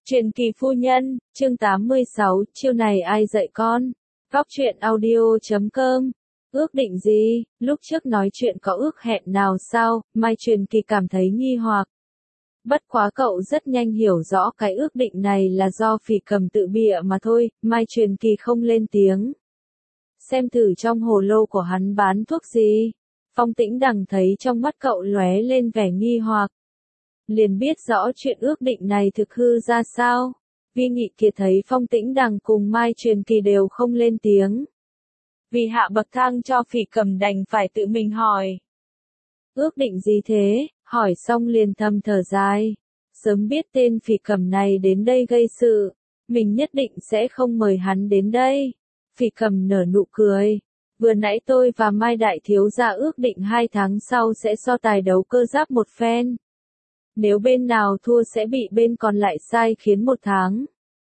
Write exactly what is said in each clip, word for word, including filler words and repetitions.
Truyền kỳ phu nhân, chương tám mươi sáu, chiêu này ai dạy con? Góc truyện audio chấm com. Ước định gì? Lúc trước nói chuyện có ước hẹn nào sao? Mai Truyền kỳ cảm thấy nghi hoặc. Bất quá cậu rất nhanh hiểu rõ cái ước định này là do Phỉ Cầm tự bịa mà thôi, Mai Truyền kỳ không lên tiếng. Xem thử trong hồ lô của hắn bán thuốc gì? Phong Tĩnh Đằng thấy trong mắt cậu lóe lên vẻ nghi hoặc. Liền biết rõ chuyện ước định này thực hư ra sao. Vi Nghị Kiệt thấy Phong Tĩnh Đằng cùng Mai Truyền kỳ đều không lên tiếng. Vì hạ bậc thang cho Phỉ Cầm đành phải tự mình hỏi. Ước định gì thế? Hỏi xong liền thầm thở dài. Sớm biết tên Phỉ Cầm này đến đây gây sự, mình nhất định sẽ không mời hắn đến đây. Phỉ Cầm nở nụ cười. Vừa nãy tôi và Mai Đại Thiếu gia ước định hai tháng sau sẽ so tài đấu cơ giáp một phen. Nếu bên nào thua sẽ bị bên còn lại sai khiến một tháng.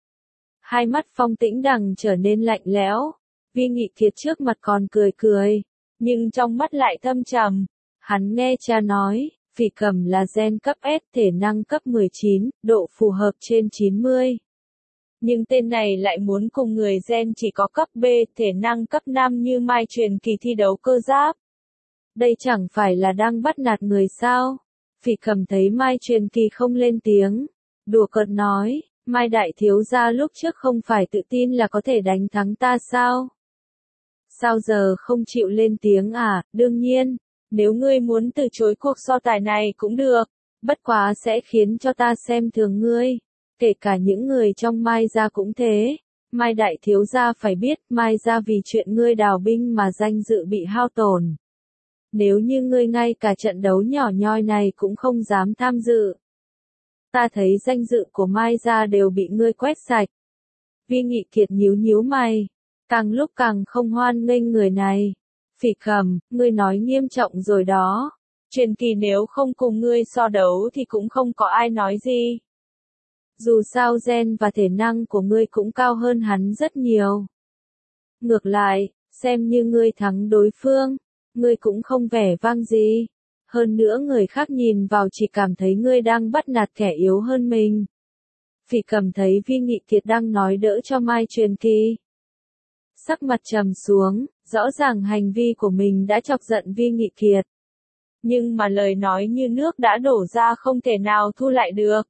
Hai mắt Phong Tĩnh Đằng trở nên lạnh lẽo. Vi Nghị Kiệt trước mặt còn cười cười, nhưng trong mắt lại thâm trầm. Hắn nghe cha nói, Phỉ Cầm là gen cấp S, thể năng cấp mười chín, độ phù hợp trên chín mươi. Nhưng tên này lại muốn cùng người gen chỉ có cấp B, thể năng cấp năm như Mai Truyền kỳ thi đấu cơ giáp. Đây chẳng phải là đang bắt nạt người sao? Phỉ Cầm thấy Mai Truyền kỳ không lên tiếng, đùa cợt nói, Mai Đại Thiếu gia lúc trước không phải tự tin là có thể đánh thắng ta sao? Sao giờ không chịu lên tiếng à? Đương nhiên, nếu ngươi muốn từ chối cuộc so tài này cũng được, bất quá sẽ khiến cho ta xem thường ngươi, kể cả những người trong Mai gia cũng thế. Mai Đại Thiếu gia phải biết, Mai gia vì chuyện ngươi đào binh mà danh dự bị hao tổn. Nếu như ngươi ngay cả trận đấu nhỏ nhoi này cũng không dám tham dự, ta thấy danh dự của Mai gia đều bị ngươi quét sạch. Vi Nghị Kiệt nhíu nhíu mày, càng lúc càng không hoan nghênh người này. Phỉ Cầm, ngươi nói nghiêm trọng rồi đó. Truyền kỳ nếu không cùng ngươi so đấu thì cũng không có ai nói gì. Dù sao gen và thể năng của ngươi cũng cao hơn hắn rất nhiều. Ngược lại, xem như ngươi thắng đối phương, ngươi cũng không vẻ vang gì. Hơn nữa người khác nhìn vào chỉ cảm thấy ngươi đang bắt nạt kẻ yếu hơn mình. Phỉ Cầm thấy Vi Nghị Kiệt đang nói đỡ cho Mai Truyền kỳ. Sắc mặt trầm xuống, rõ ràng hành vi của mình đã chọc giận Vi Nghị Kiệt. Nhưng mà lời nói như nước đã đổ ra không thể nào thu lại được.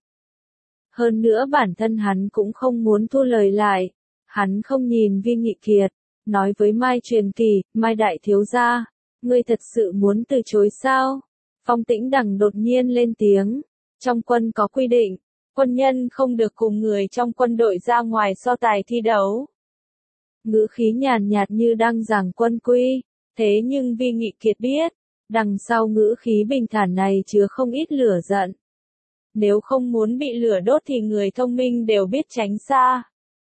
Hơn nữa bản thân hắn cũng không muốn thu lời lại. Hắn không nhìn Vi Nghị Kiệt, nói với Mai Truyền kỳ, Mai Đại Thiếu gia, ngươi thật sự muốn từ chối sao? Phong Tĩnh Đằng đột nhiên lên tiếng, trong quân có quy định, quân nhân không được cùng người trong quân đội ra ngoài so tài thi đấu. Ngữ khí nhàn nhạt như đang giảng quân quy, thế nhưng Vi Nghị Kiệt biết, đằng sau ngữ khí bình thản này chứa không ít lửa giận. Nếu không muốn bị lửa đốt thì người thông minh đều biết tránh xa.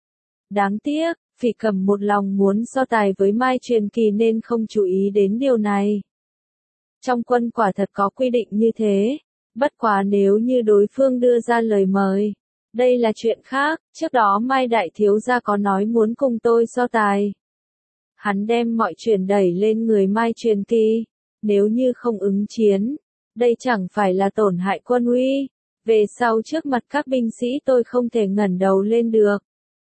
Đáng tiếc, Phỉ Cầm một lòng muốn so tài với Mai Truyền kỳ nên không chú ý đến điều này. Trong quân quả thật có quy định như thế, bất quá nếu như đối phương đưa ra lời mời, đây là chuyện khác. Trước đó Mai Đại Thiếu gia có nói muốn cùng tôi so tài. Hắn đem mọi chuyện đẩy lên người Mai Truyền kỳ, nếu như không ứng chiến, đây chẳng phải là tổn hại quân uy. Về sau trước mặt các binh sĩ tôi không thể ngẩng đầu lên được.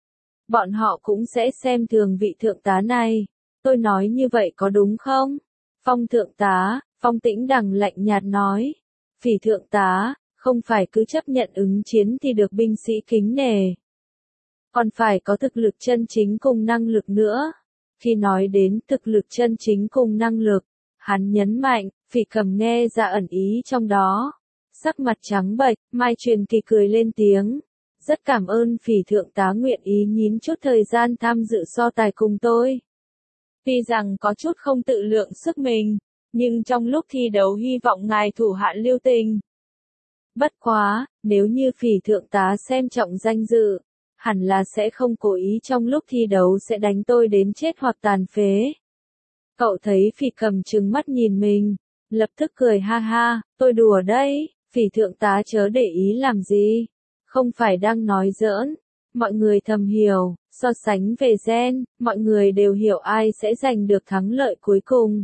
Bọn họ cũng sẽ xem thường vị thượng tá này. Tôi nói như vậy có đúng không? Phong thượng tá, Phong Tĩnh Đằng lạnh nhạt nói. Phỉ thượng tá, không phải cứ chấp nhận ứng chiến thì được binh sĩ kính nể. Còn phải có thực lực chân chính cùng năng lực nữa. Khi nói đến thực lực chân chính cùng năng lực, hắn nhấn mạnh, Phỉ Cầm nghe ra ẩn ý trong đó. Sắc mặt trắng bệch, Mai Truyền kỳ cười lên tiếng. Rất cảm ơn Phỉ thượng tá nguyện ý nhín chút thời gian tham dự so tài cùng tôi. Tuy rằng có chút không tự lượng sức mình, nhưng trong lúc thi đấu hy vọng ngài thủ hạ lưu tình. Bất quá, nếu như Phỉ thượng tá xem trọng danh dự, hẳn là sẽ không cố ý trong lúc thi đấu sẽ đánh tôi đến chết hoặc tàn phế. Cậu thấy Phỉ Cầm trừng mắt nhìn mình, lập tức cười ha ha, tôi đùa đấy, Phỉ thượng tá chớ để ý làm gì, không phải đang nói giỡn. Mọi người thầm hiểu, so sánh về gen, mọi người đều hiểu ai sẽ giành được thắng lợi cuối cùng.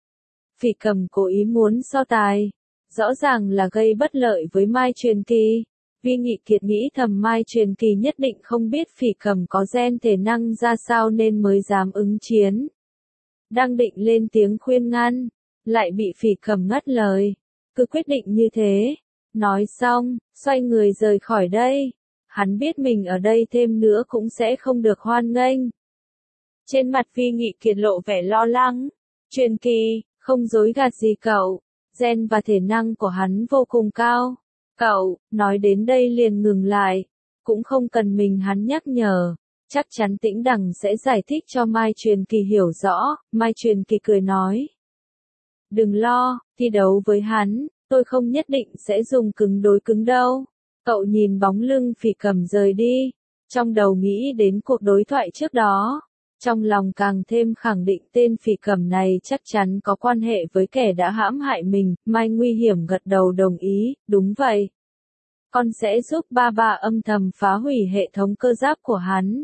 Phỉ Cầm cố ý muốn so tài, rõ ràng là gây bất lợi với Mai Truyền kỳ. Vi Nghị Kiệt nghĩ thầm Mai Truyền Kỳ nhất định không biết Phỉ Cầm có gen thể năng ra sao nên mới dám ứng chiến. Đang định lên tiếng khuyên ngăn, lại bị Phỉ Cầm ngắt lời. Cứ quyết định như thế. Nói xong, xoay người rời khỏi đây. Hắn biết mình ở đây thêm nữa cũng sẽ không được hoan nghênh. Trên mặt Vi Nghị Kiệt lộ vẻ lo lắng. Truyền Kỳ, không dối gạt gì cậu. Gen và thể năng của hắn vô cùng cao. Cậu, nói đến đây liền ngừng lại. Cũng không cần mình hắn nhắc nhở. Chắc chắn Tĩnh Đằng sẽ giải thích cho Mai Truyền Kỳ hiểu rõ. Mai Truyền Kỳ cười nói. Đừng lo, thi đấu với hắn, tôi không nhất định sẽ dùng cứng đối cứng đâu. Cậu nhìn bóng lưng Phỉ Cầm rời đi. Trong đầu nghĩ đến cuộc đối thoại trước đó. Trong lòng càng thêm khẳng định tên Phỉ Cầm này chắc chắn có quan hệ với kẻ đã hãm hại mình. Mai Nguy Hiểm gật đầu đồng ý, đúng vậy. Con sẽ giúp ba ba âm thầm phá hủy hệ thống cơ giáp của hắn.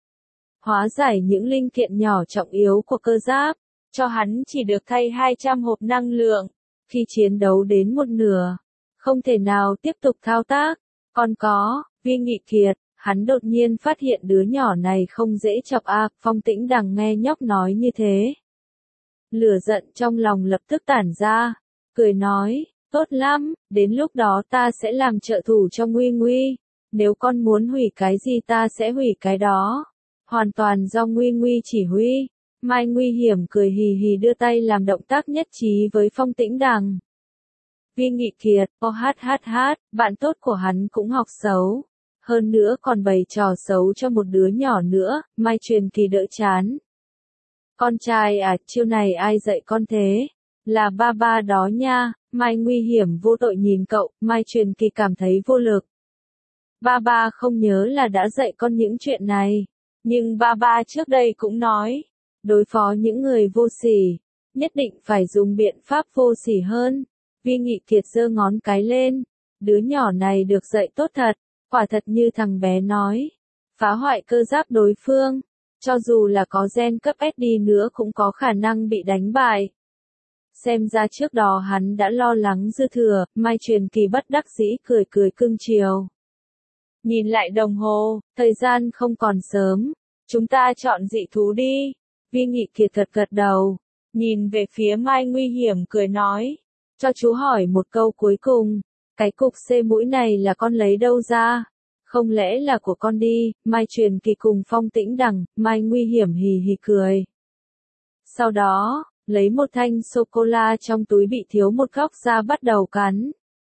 Hóa giải những linh kiện nhỏ trọng yếu của cơ giáp, cho hắn chỉ được thay hai trăm hộp năng lượng. Khi chiến đấu đến một nửa, không thể nào tiếp tục thao tác. Còn có, Vi Nghị Kiệt, hắn đột nhiên phát hiện đứa nhỏ này không dễ chọc a. Phong Tĩnh Đằng nghe nhóc nói như thế. Lửa giận trong lòng lập tức tản ra, cười nói, tốt lắm, đến lúc đó ta sẽ làm trợ thủ cho Nguy Nguy. Nếu con muốn hủy cái gì ta sẽ hủy cái đó. Hoàn toàn do Nguy Nguy chỉ huy. Mai Nguy Hiểm cười hì hì đưa tay làm động tác nhất trí với Phong Tĩnh Đằng. Vi Nghị Kiệt, o hát hát hát, bạn tốt của hắn cũng học xấu. Hơn nữa còn bày trò xấu cho một đứa nhỏ nữa, Mai Truyền Kỳ đỡ chán. Con trai à, chiêu này ai dạy con thế? Là ba ba đó nha. Mai Nguy Hiểm vô tội nhìn cậu, Mai Truyền Kỳ cảm thấy vô lực. Ba ba không nhớ là đã dạy con những chuyện này. Nhưng ba ba trước đây cũng nói, đối phó những người vô sỉ, nhất định phải dùng biện pháp vô sỉ hơn. Vi Nghị Kiệt giơ ngón cái lên, đứa nhỏ này được dạy tốt thật, quả thật như thằng bé nói, phá hoại cơ giáp đối phương, cho dù là có gen cấp ét đi nữa cũng có khả năng bị đánh bại. Xem ra trước đó hắn đã lo lắng dư thừa, Mai Truyền Kỳ bất đắc dĩ cười cười cưng chiều. Nhìn lại đồng hồ, thời gian không còn sớm, chúng ta chọn dị thú đi. Vi Nghị Kiệt gật gật đầu, nhìn về phía Mai Nguy Hiểm cười nói, cho chú hỏi một câu cuối cùng, cái cục C mũi này là con lấy đâu ra? Không lẽ là của con đi? Mai Truyền Kỳ cùng Phong Tĩnh Đằng, Mai Nguy Hiểm hì hì cười. Sau đó, lấy một thanh sô-cô-la trong túi bị thiếu một góc ra bắt đầu cắn.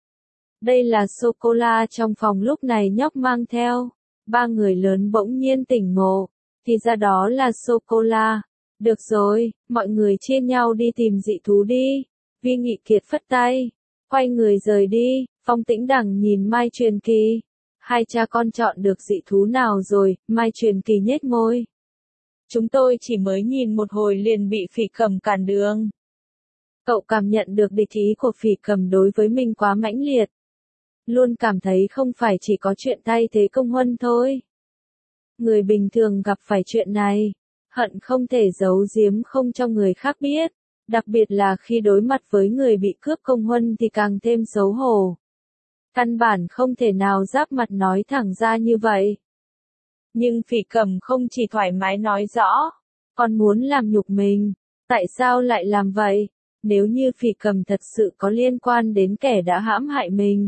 Đây là sô-cô-la trong phòng lúc này nhóc mang theo. Ba người lớn bỗng nhiên tỉnh ngộ, thì ra đó là sô-cô-la. Được rồi, mọi người chia nhau đi tìm dị thú đi. Vi Nghị Kiệt phất tay, quay người rời đi. Phong Tĩnh Đằng nhìn Mai Truyền Kỳ. Hai cha con chọn được dị thú nào rồi? Mai Truyền Kỳ nhếch môi. Chúng tôi chỉ mới nhìn một hồi liền bị Phỉ Cầm cản đường. Cậu cảm nhận được địch ý của Phỉ Cầm đối với mình quá mãnh liệt. Luôn cảm thấy không phải chỉ có chuyện thay thế công huân thôi. Người bình thường gặp phải chuyện này, hận không thể giấu giếm không cho người khác biết. Đặc biệt là khi đối mặt với người bị cướp công huân thì càng thêm xấu hổ. Căn bản không thể nào giáp mặt nói thẳng ra như vậy. Nhưng Phỉ Cầm không chỉ thoải mái nói rõ, còn muốn làm nhục mình. Tại sao lại làm vậy? Nếu như Phỉ Cầm thật sự có liên quan đến kẻ đã hãm hại mình,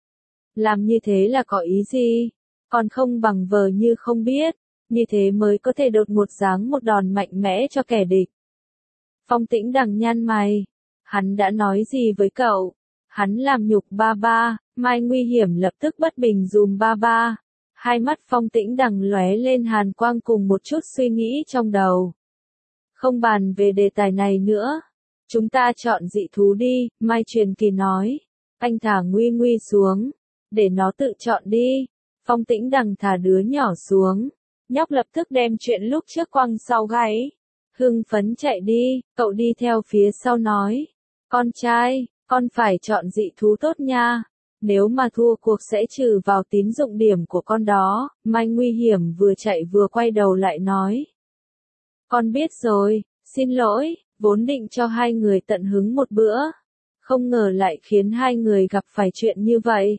làm như thế là có ý gì? Còn không bằng vờ như không biết, như thế mới có thể đột ngột giáng một đòn mạnh mẽ cho kẻ địch. Phong Tĩnh Đằng nhăn mày. Hắn đã nói gì với cậu? Hắn làm nhục ba ba. Mai Nguy Hiểm lập tức bất bình dùm ba ba. Hai mắt Phong Tĩnh Đằng lóe lên hàn quang cùng một chút suy nghĩ trong đầu. Không bàn về đề tài này nữa. Chúng ta chọn dị thú đi, Mai Truyền Kỳ nói. Anh thả Nguy Nguy xuống, để nó tự chọn đi. Phong Tĩnh Đằng thả đứa nhỏ xuống. Nhóc lập tức đem chuyện lúc trước quăng sau gáy. Hưng phấn chạy đi, cậu đi theo phía sau nói. Con trai, con phải chọn dị thú tốt nha. Nếu mà thua cuộc sẽ trừ vào tín dụng điểm của con đó. Mai Nguy Hiểm vừa chạy vừa quay đầu lại nói. Con biết rồi, xin lỗi, vốn định cho hai người tận hứng một bữa. Không ngờ lại khiến hai người gặp phải chuyện như vậy.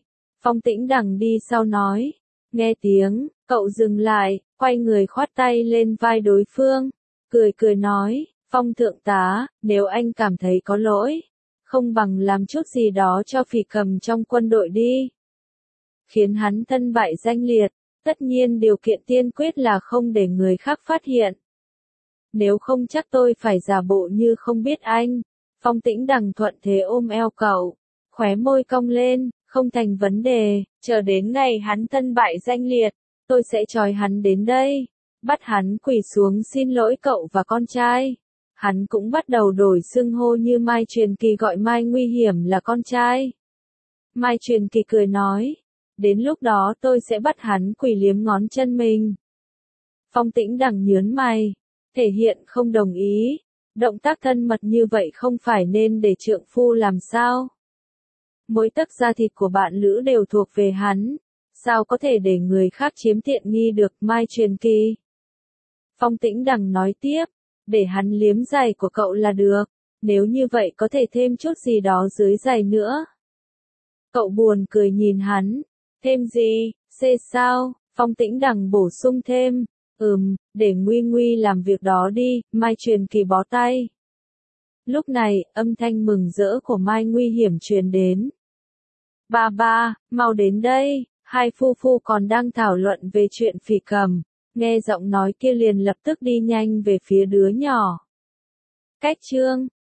Phong Tĩnh Đằng đi sau nói. Nghe tiếng, cậu dừng lại, quay người khoát tay lên vai đối phương, cười cười nói, Phong thượng tá, nếu anh cảm thấy có lỗi, không bằng làm chút gì đó cho Phỉ Cầm trong quân đội đi. Khiến hắn thân bại danh liệt, tất nhiên điều kiện tiên quyết là không để người khác phát hiện. Nếu không chắc tôi phải giả bộ như không biết anh. Phong Tĩnh Đằng thuận thế ôm eo cậu, khóe môi cong lên, không thành vấn đề, chờ đến ngày hắn thân bại danh liệt, tôi sẽ trói hắn đến đây, bắt hắn quỳ xuống xin lỗi cậu và con trai. Hắn cũng bắt đầu đổi xưng hô như Mai Truyền Kỳ, gọi Mai Nguy Hiểm là con trai. Mai Truyền Kỳ cười nói, đến lúc đó tôi sẽ bắt hắn quỳ liếm ngón chân mình. Phong Tĩnh Đằng nhớn mày, thể hiện không đồng ý, động tác thân mật như vậy không phải nên để trượng phu làm sao? Mỗi tấc da thịt của bạn lữ đều thuộc về hắn, sao có thể để người khác chiếm tiện nghi được? Mai Truyền Kỳ. Phong Tĩnh Đằng nói tiếp, để hắn liếm giày của cậu là được, nếu như vậy có thể thêm chút gì đó dưới giày nữa. Cậu buồn cười nhìn hắn, thêm gì, xê sao? Phong Tĩnh Đằng bổ sung thêm, ừm, để Nguy Nguy làm việc đó đi. Mai Truyền Kỳ bó tay. Lúc này, âm thanh mừng rỡ của Mai Nguy Hiểm truyền đến. Ba ba, mau đến đây, hai phu phu còn đang thảo luận về chuyện Phỉ Cầm. Nghe giọng nói kia liền lập tức đi nhanh về phía đứa nhỏ. Cách chương